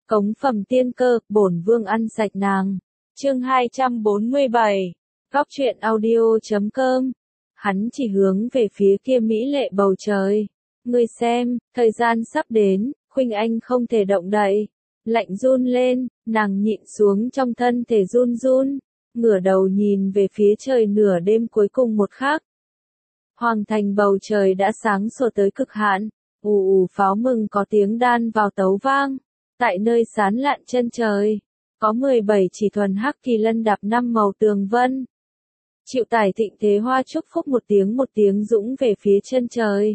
Cống phẩm tiên cơ, bổn vương ăn sạch nàng. Chương 247. Góc truyện audio.com. Hắn chỉ hướng về phía kia mỹ lệ bầu trời. Ngươi xem, thời gian sắp đến, Khuynh Anh không thể động đậy. Lạnh run lên, nàng nhịn xuống trong thân thể run run, ngửa đầu nhìn về phía trời nửa đêm cuối cùng một khắc. Hoàng thành bầu trời đã sáng sủa tới cực hạn, ù pháo mừng có tiếng đan vào tấu vang. Tại nơi sán lạn chân trời, có 17 chỉ thuần hắc kỳ lân đạp 5 màu tường vân. Chịu tải thịnh thế hoa chúc phúc một tiếng dũng về phía chân trời.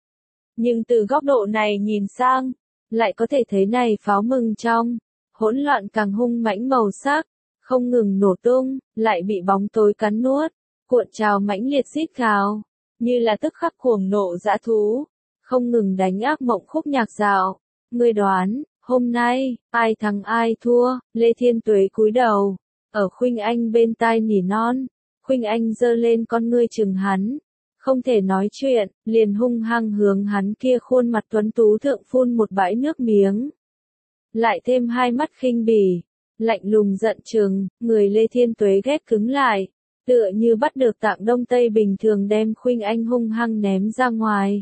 Nhưng từ góc độ này nhìn sang, lại có thể thấy này pháo mừng trong hỗn loạn càng hung mãnh màu sắc, không ngừng nổ tung, lại bị bóng tối cắn nuốt, cuộn trào mãnh liệt rít gào, như là tức khắc cuồng nộ dã thú, không ngừng đánh ác mộng khúc nhạc dạo. Ngươi đoán, hôm nay, ai thắng ai thua? Lê Thiên Tuế cúi đầu, ở Khuynh Anh bên tai nỉ non. Khuynh Anh giơ lên con ngươi chừng hắn, không thể nói chuyện, liền hung hăng hướng hắn kia khuôn mặt tuấn tú thượng phun một bãi nước miếng. Lại thêm hai mắt khinh bỉ, lạnh lùng giận chừng, người Lê Thiên Tuế ghét cứng lại, tựa như bắt được tạng đông tây bình thường đem Khuynh Anh hung hăng ném ra ngoài.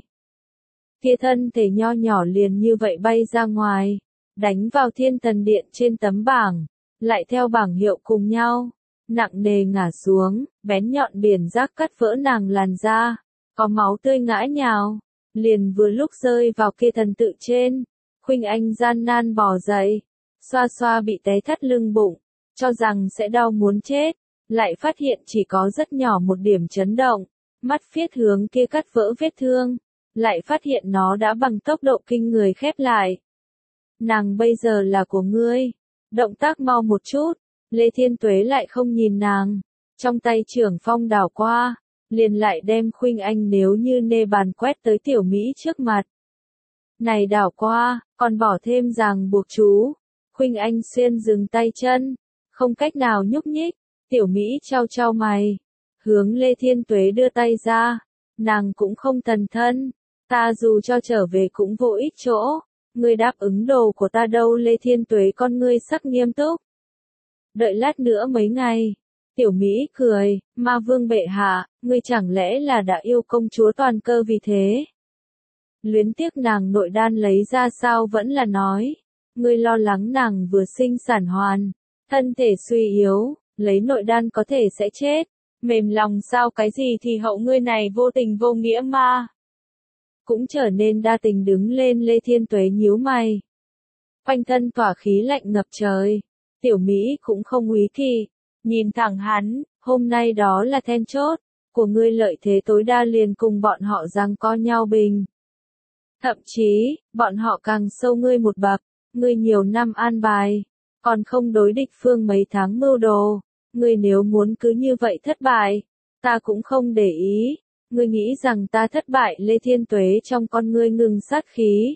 Kia thân thể nho nhỏ liền như vậy bay ra ngoài, đánh vào Thiên Thần Điện trên tấm bảng, lại theo bảng hiệu cùng nhau, nặng nề ngả xuống, bén nhọn biển rác cắt vỡ nàng làn da, có máu tươi ngã nhào, liền vừa lúc rơi vào kia thần tự trên. Khuynh Anh gian nan bò dậy, xoa xoa bị té thắt lưng bụng, cho rằng sẽ đau muốn chết, lại phát hiện chỉ có rất nhỏ một điểm chấn động, mắt phiết hướng kia cắt vỡ vết thương, lại phát hiện nó đã bằng tốc độ kinh người khép lại. Nàng bây giờ là của ngươi, động tác mau một chút. Lê Thiên Tuế lại không nhìn nàng, trong tay trưởng phong đảo qua, liền lại đem Khuynh Anh nếu như nê bàn quét tới tiểu Mỹ trước mặt. Này đảo qua, còn bỏ thêm ràng buộc chú. Khuynh Anh xuyên dừng tay chân, không cách nào nhúc nhích, tiểu Mỹ trao trao mày, hướng Lê Thiên Tuế đưa tay ra, nàng cũng không thần thân, ta dù cho trở về cũng vô ích chỗ, ngươi đáp ứng đồ của ta đâu. Lê Thiên Tuế con ngươi sắc nghiêm túc. Đợi lát nữa mấy ngày. Tiểu Mỹ cười, Ma Vương bệ hạ, ngươi chẳng lẽ là đã yêu công chúa toàn cơ vì thế? Luyến tiếc nàng nội đan lấy ra sao vẫn là nói. Ngươi lo lắng nàng vừa sinh sản hoàn, thân thể suy yếu, lấy nội đan có thể sẽ chết. Mềm lòng sao cái gì thì hậu ngươi này vô tình vô nghĩa ma. Cũng trở nên đa tình đứng lên. Lê Thiên Tuế nhíu mày. Quanh thân tỏa khí lạnh ngập trời. Tiểu Mỹ cũng không úy kỵ, nhìn thẳng hắn, hôm nay đó là then chốt, của ngươi lợi thế tối đa liền cùng bọn họ giằng co nhau bình. Thậm chí, bọn họ càng sâu ngươi một bậc, ngươi nhiều năm an bài, còn không đối địch phương mấy tháng mưu đồ, ngươi nếu muốn cứ như vậy thất bại, ta cũng không để ý, ngươi nghĩ rằng ta thất bại. Lê Thiên Tuế trong con ngươi ngừng sát khí.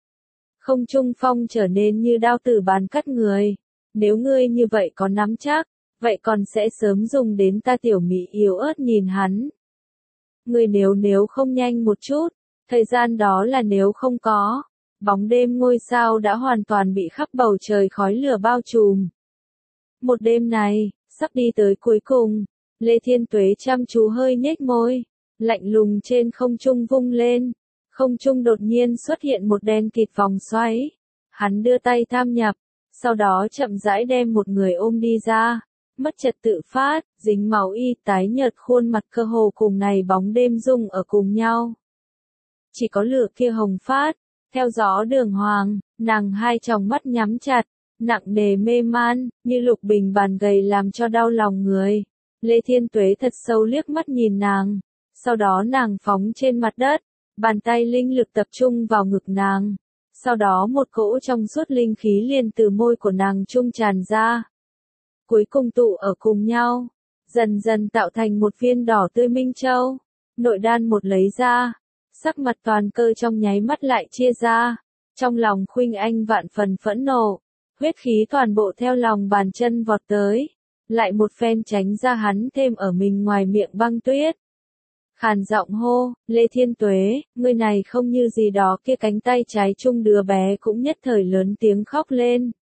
Không trung phong trở nên như đao tử bàn cắt người. Nếu ngươi như vậy có nắm chắc, vậy còn sẽ sớm dùng đến ta. Tiểu Mỹ yếu ớt nhìn hắn. Ngươi nếu không nhanh một chút, thời gian đó là nếu không có. Bóng đêm ngôi sao đã hoàn toàn bị khắp bầu trời khói lửa bao trùm. Một đêm này, sắp đi tới cuối cùng, Lê Thiên Tuế chăm chú hơi nhếch môi, lạnh lùng trên không trung vung lên. Không trung đột nhiên xuất hiện một đen kịt vòng xoáy. Hắn đưa tay tham nhập. Sau đó chậm rãi đem một người ôm đi ra, mất trật tự phát, dính máu y tái nhợt khuôn mặt cơ hồ cùng này bóng đêm dung ở cùng nhau. Chỉ có lửa kia hồng phát, theo gió đường hoàng, nàng hai tròng mắt nhắm chặt, nặng nề mê man, như lục bình bàn gầy làm cho đau lòng người. Lê Thiên Tuế thật sâu liếc mắt nhìn nàng, sau đó nàng phóng trên mặt đất, bàn tay linh lực tập trung vào ngực nàng. Sau đó một cỗ trong suốt linh khí liền từ môi của nàng trung tràn ra. Cuối cùng tụ ở cùng nhau, dần dần tạo thành một viên đỏ tươi minh châu. Nội đan một lấy ra, sắc mặt toàn cơ trong nháy mắt lại chia ra. Trong lòng Khuynh Anh vạn phần phẫn nộ, huyết khí toàn bộ theo lòng bàn chân vọt tới. Lại một phen tránh ra hắn thêm ở mình ngoài miệng băng tuyết. Khàn giọng hô, Lê Thiên Tuế, ngươi này không như gì đó. Kia cánh tay trái chung đứa bé cũng nhất thời lớn tiếng khóc lên.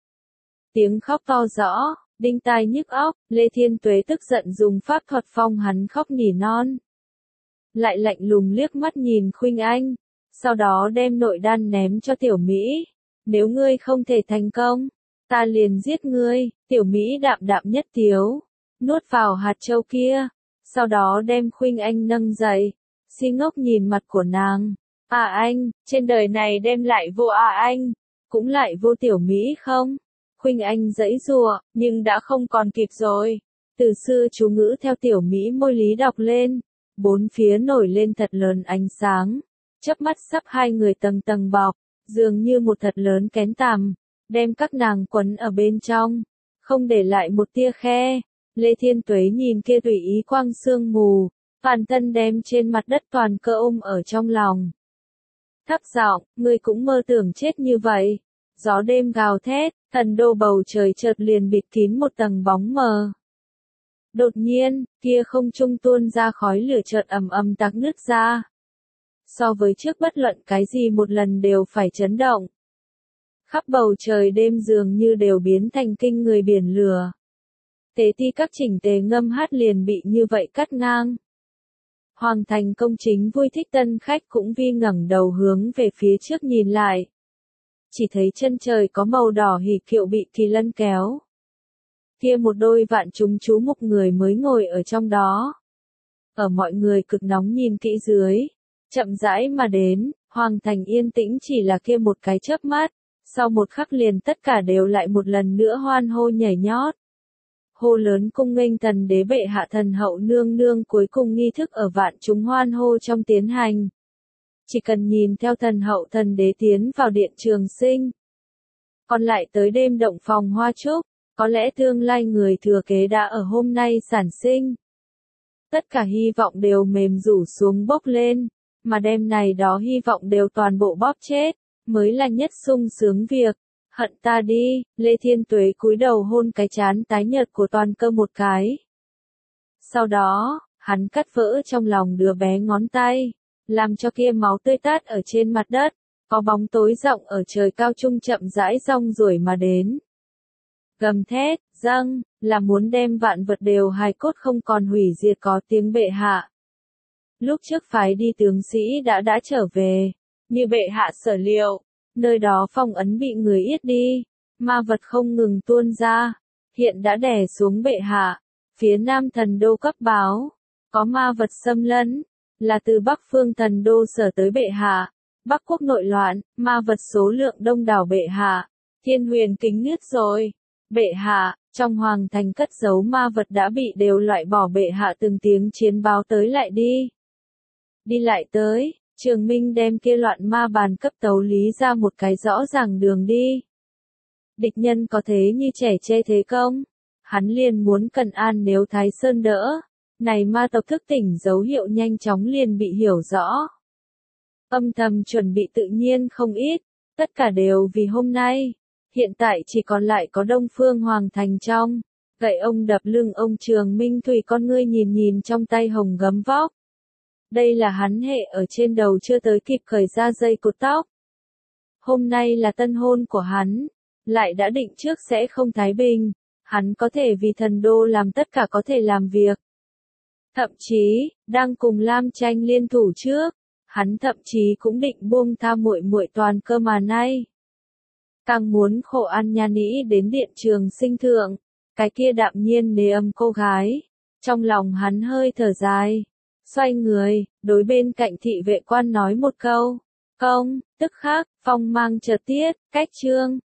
Tiếng khóc to rõ, đinh tai nhức óc, Lê Thiên Tuế tức giận dùng pháp thuật phong hắn khóc nỉ non. Lại lạnh lùng liếc mắt nhìn Khuynh Anh, sau đó đem nội đan ném cho Tiểu Mỹ. Nếu ngươi không thể thành công, ta liền giết ngươi. Tiểu Mỹ đạm đạm nhất tiếu, nuốt vào hạt châu kia, sau đó đem Khuynh Anh nâng dậy, si ngốc nhìn mặt của nàng. Anh, trên đời này đem lại vô anh, cũng lại vô Tiểu Mỹ không? Khuynh Anh giãy giụa, nhưng đã không còn kịp rồi. Từ xưa chú ngữ theo Tiểu Mỹ môi lý đọc lên, bốn phía nổi lên thật lớn ánh sáng, chớp mắt sắp hai người tầng tầng bọc, dường như một thật lớn kén tằm, đem các nàng quấn ở bên trong, không để lại một tia khe. Lê Thiên Tuế nhìn kia tùy ý quang sương mù, toàn thân đem trên mặt đất toàn cơ ôm ở trong lòng. Thấp giọng, ngươi cũng mơ tưởng chết như vậy. Gió đêm gào thét, thần đô bầu trời chợt liền bịt kín một tầng bóng mờ. Đột nhiên, kia không trung tuôn ra khói lửa chợt ầm ầm tạc nứt ra. So với trước bất luận cái gì một lần đều phải chấn động. Khắp bầu trời đêm dường như đều biến thành kinh người biển lửa. Tế ti các chỉnh tề ngâm hát liền bị như vậy cắt ngang. Hoàng thành công chính vui thích tân khách cũng vi ngẩng đầu hướng về phía trước nhìn lại. Chỉ thấy chân trời có màu đỏ hỉ kiệu bị kỳ lân kéo. Kia một đôi vạn chúng chú mục người mới ngồi ở trong đó. Ở mọi người cực nóng nhìn kỹ dưới, chậm rãi mà đến, hoàng thành yên tĩnh chỉ là kia một cái chớp mắt, sau một khắc liền tất cả đều lại một lần nữa hoan hô nhảy nhót. Hô lớn cung nghênh thần đế bệ hạ thần hậu nương nương, cuối cùng nghi thức ở vạn chúng hoan hô trong tiến hành. Chỉ cần nhìn theo thần hậu thần đế tiến vào điện trường sinh. Còn lại tới đêm động phòng hoa trúc, có lẽ tương lai người thừa kế đã ở hôm nay sản sinh. Tất cả hy vọng đều mềm rủ xuống bốc lên, mà đêm này đó hy vọng đều toàn bộ bóp chết, mới là nhất sung sướng việc. Hận ta đi, Lê Thiên Tuế cúi đầu hôn cái trán tái nhợt của Toàn Cơ một cái. Sau đó, hắn cắt vỡ trong lòng đứa bé ngón tay, làm cho kia máu tươi tát ở trên mặt đất, có bóng tối rộng ở trời cao trung chậm rãi rong ruổi mà đến. Gầm thét, dâng, là muốn đem vạn vật đều hài cốt không còn hủy diệt có tiếng bệ hạ. Lúc trước phái đi tướng sĩ đã trở về, như bệ hạ sở liệu, nơi đó phong ấn bị người yết đi, ma vật không ngừng tuôn ra, hiện đã đè xuống bệ hạ. Phía nam thần đô cấp báo, có ma vật xâm lấn, là từ bắc phương thần đô sở tới bệ hạ. Bắc quốc nội loạn, ma vật số lượng đông đảo bệ hạ. Thiên huyền kính nứt rồi. Bệ hạ, trong hoàng thành cất giấu ma vật đã bị đều loại bỏ, bệ hạ từng tiếng chiến báo tới lại đi. Đi lại tới, Trường Minh đem kia loạn ma bàn cấp tấu lý ra một cái rõ ràng đường đi. Địch nhân có thế như trẻ che thế công, hắn liền muốn Cần An nếu Thái Sơn đỡ. Này ma tộc thức tỉnh dấu hiệu nhanh chóng liền bị hiểu rõ. Âm thầm chuẩn bị tự nhiên không ít, tất cả đều vì hôm nay. Hiện tại chỉ còn lại có Đông Phương Hoàng thành trong. Gậy ông đập lưng ông Trường Minh thủy con ngươi nhìn nhìn trong tay hồng gấm vóc. Đây là hắn hệ ở trên đầu chưa tới kịp cởi ra dây cột tóc. Hôm nay là tân hôn của hắn, lại đã định trước sẽ không thái bình. Hắn có thể vì thần đô làm tất cả có thể làm việc. Thậm chí, đang cùng Lam Tranh liên thủ trước, hắn thậm chí cũng định buông tha muội muội Toàn Cơ mà nay. Càng muốn khổ ăn nha nĩ đến điện trường sinh thượng, cái kia đạm nhiên nề âm cô gái. Trong lòng hắn hơi thở dài, xoay người, đối bên cạnh thị vệ quan nói một câu. Công, tức khắc, phong mang chợt tiết, cách chương.